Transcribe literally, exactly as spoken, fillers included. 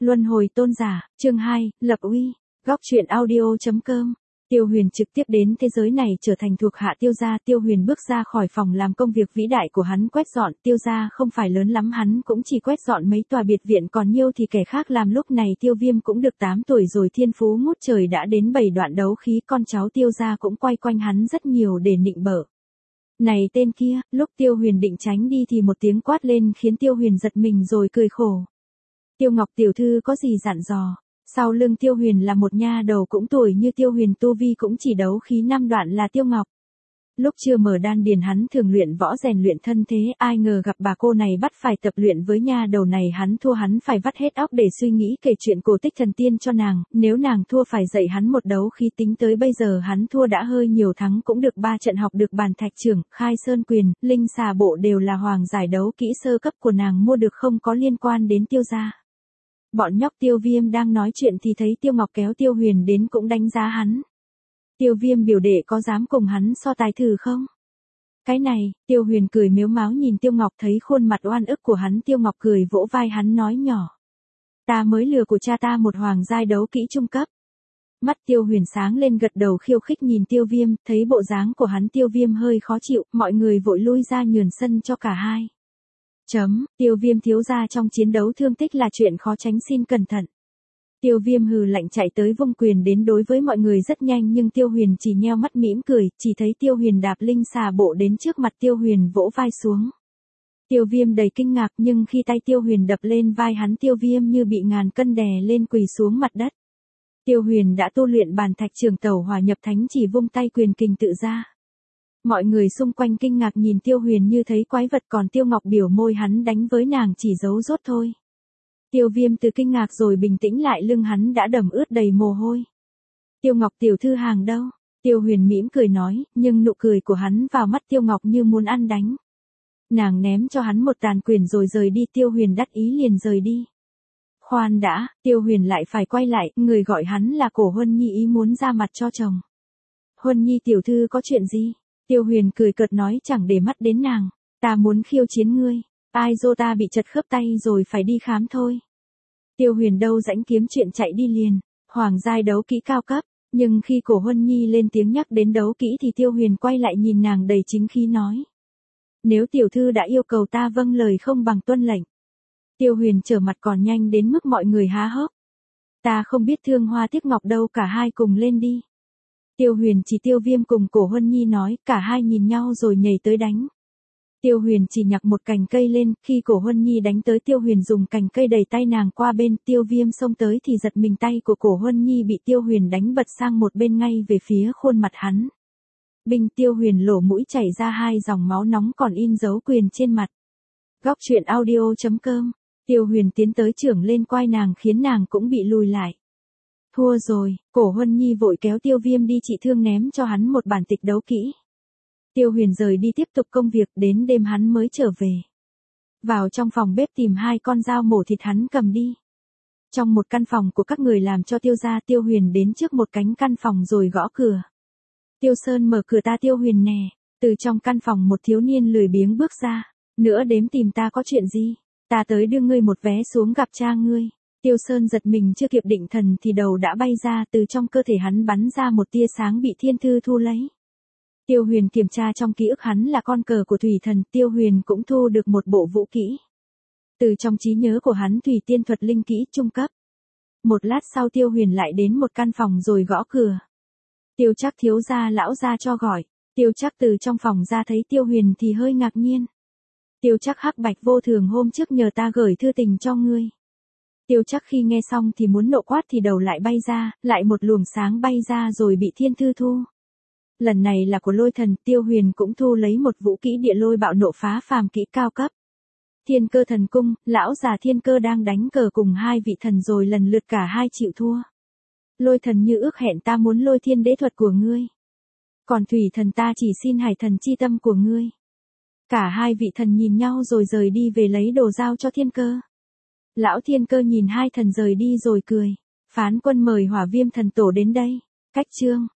Luân hồi tôn giả, chương hai, lập uy, góc truyện audio chấm com. Tiêu Huyền trực tiếp đến thế giới này trở thành thuộc hạ Tiêu gia. Tiêu Huyền bước ra khỏi phòng làm công việc vĩ đại của hắn, quét dọn. Tiêu gia không phải lớn lắm, hắn cũng chỉ quét dọn mấy tòa biệt viện, còn nhiêu thì kẻ khác làm. Lúc này Tiêu Viêm cũng được tám tuổi rồi, thiên phú ngút trời đã đến bảy đoạn đấu khí, con cháu Tiêu gia cũng quay quanh hắn rất nhiều để nịnh bợ. Này tên kia, lúc Tiêu Huyền định tránh đi thì một tiếng quát lên khiến Tiêu Huyền giật mình rồi cười khổ. Tiêu Ngọc tiểu thư có gì dặn dò? Sau lưng Tiêu Huyền là một nha đầu cũng tuổi như Tiêu Huyền, tu vi cũng chỉ đấu khí năm đoạn là Tiêu Ngọc. Lúc chưa mở đan điền hắn thường luyện võ rèn luyện thân thế, ai ngờ gặp bà cô này bắt phải tập luyện với nha đầu này, hắn thua, hắn phải vắt hết óc để suy nghĩ kể chuyện cổ tích thần tiên cho nàng, nếu nàng thua phải dạy hắn một đấu khí, tính tới bây giờ hắn thua đã hơi nhiều, thắng cũng được ba trận, học được bàn thạch trưởng, khai sơn quyền, linh xà bộ đều là hoàng giải đấu kỹ sơ cấp của nàng mua được, không có liên quan đến Tiêu gia. Bọn nhóc Tiêu Viêm đang nói chuyện thì thấy Tiêu Ngọc kéo Tiêu Huyền đến cũng đánh giá hắn. Tiêu Viêm biểu đệ có dám cùng hắn so tài thử không? Cái này, Tiêu Huyền cười mếu máo nhìn Tiêu Ngọc, thấy khuôn mặt oan ức của hắn, Tiêu Ngọc cười vỗ vai hắn nói nhỏ. Ta mới lừa của cha ta một hoàng giai đấu kỹ trung cấp. Mắt Tiêu Huyền sáng lên gật đầu khiêu khích nhìn Tiêu Viêm, thấy bộ dáng của hắn Tiêu Viêm hơi khó chịu, mọi người vội lui ra nhường sân cho cả hai. Chấm, Tiêu Viêm thiếu gia trong chiến đấu thương tích là chuyện khó tránh, xin cẩn thận. Tiêu Viêm hừ lạnh chạy tới vung quyền đến đối với mọi người rất nhanh, nhưng Tiêu Huyền chỉ nheo mắt mỉm cười, chỉ thấy Tiêu Huyền đạp linh xà bộ đến trước mặt Tiêu Huyền vỗ vai xuống. Tiêu Viêm đầy kinh ngạc, nhưng khi tay Tiêu Huyền đập lên vai hắn, Tiêu Viêm như bị ngàn cân đè lên quỳ xuống mặt đất. Tiêu Huyền đã tu luyện bàn thạch trường tẩu hỏa nhập thánh, chỉ vung tay quyền kình tự ra. Mọi người xung quanh kinh ngạc nhìn Tiêu Huyền như thấy quái vật, còn Tiêu Ngọc biểu môi hắn đánh với nàng chỉ giấu rốt thôi. Tiêu Viêm từ kinh ngạc rồi bình tĩnh lại, lưng hắn đã đầm ướt đầy mồ hôi. Tiêu Ngọc tiểu thư hàng đâu? Tiêu Huyền mỉm cười nói, nhưng nụ cười của hắn vào mắt Tiêu Ngọc như muốn ăn đánh. Nàng ném cho hắn một tàn quyền rồi rời đi, Tiêu Huyền đắc ý liền rời đi. Khoan đã, Tiêu Huyền lại phải quay lại, người gọi hắn là Cổ Huân Nhi ý muốn ra mặt cho chồng. Huân Nhi tiểu thư có chuyện gì? Tiêu Huyền cười cợt nói chẳng để mắt đến nàng, ta muốn khiêu chiến ngươi. Ai dô ta bị chật khớp tay rồi phải đi khám thôi. Tiêu Huyền đâu rãnh kiếm chuyện chạy đi liền, hoàng giai đấu kỹ cao cấp, nhưng khi Cổ Huân Nhi lên tiếng nhắc đến đấu kỹ thì Tiêu Huyền quay lại nhìn nàng đầy chính khí nói. Nếu tiểu thư đã yêu cầu ta vâng lời, không bằng tuân lệnh. Tiêu Huyền trở mặt còn nhanh đến mức mọi người há hốc. Ta không biết thương hoa tiếc ngọc đâu, cả hai cùng lên đi. Tiêu Huyền chỉ Tiêu Viêm cùng Cổ Huân Nhi nói, cả hai nhìn nhau rồi nhảy tới đánh. Tiêu Huyền chỉ nhặt một cành cây lên, khi Cổ Huân Nhi đánh tới Tiêu Huyền dùng cành cây đẩy tay nàng qua bên, Tiêu Viêm xông tới thì giật mình, tay của Cổ Huân Nhi bị Tiêu Huyền đánh bật sang một bên ngay về phía khuôn mặt hắn. Binh, Tiêu Huyền lỗ mũi chảy ra hai dòng máu nóng còn in dấu quyền trên mặt. Góc truyện audio chấm com. Tiêu Huyền tiến tới chưởng lên quai nàng khiến nàng cũng bị lùi lại. Thua rồi, Cổ Huân Nhi vội kéo Tiêu Viêm đi trị thương, ném cho hắn một bản tịch đấu kỹ. Tiêu Huyền rời đi tiếp tục công việc, đến đêm hắn mới trở về. Vào trong phòng bếp tìm hai con dao mổ thịt hắn cầm đi. Trong một căn phòng của các người làm cho Tiêu gia, Tiêu Huyền đến trước một cánh căn phòng rồi gõ cửa. Tiêu Sơn mở cửa, ta Tiêu Huyền nè. Từ trong căn phòng một thiếu niên lười biếng bước ra. Nữa đếm tìm ta có chuyện gì? Ta tới đưa ngươi một vé xuống gặp cha ngươi. Tiêu Sơn giật mình, chưa kịp định thần thì đầu đã bay ra, từ trong cơ thể hắn bắn ra một tia sáng bị thiên thư thu lấy. Tiêu Huyền kiểm tra trong ký ức hắn là con cờ của thủy thần, Tiêu Huyền cũng thu được một bộ vũ kỹ. Từ trong trí nhớ của hắn, thủy tiên thuật linh kỹ trung cấp. Một lát sau Tiêu Huyền lại đến một căn phòng rồi gõ cửa. Tiêu Trác thiếu gia, lão gia cho gọi. Tiêu Trác từ trong phòng ra thấy Tiêu Huyền thì hơi ngạc nhiên. Tiêu Trác hắc bạch vô thường, hôm trước nhờ ta gửi thư tình cho ngươi. Tiêu Trác khi nghe xong thì muốn nộ quát thì đầu lại bay ra, lại một luồng sáng bay ra rồi bị thiên thư thu. Lần này là của lôi thần, Tiêu Huyền cũng thu lấy một vũ kỹ địa lôi bạo nộ phá phàm kỹ cao cấp. Thiên Cơ thần cung, lão già Thiên Cơ đang đánh cờ cùng hai vị thần rồi lần lượt cả hai chịu thua. Lôi thần như ước hẹn, ta muốn lôi thiên đế thuật của ngươi. Còn thủy thần, ta chỉ xin hải thần chi tâm của ngươi. Cả hai vị thần nhìn nhau rồi rời đi về lấy đồ giao cho Thiên Cơ. Lão Thiên Cơ nhìn hai thần rời đi rồi cười. Phán quân mời Hỏa Viêm thần tổ đến đây. Cách chương.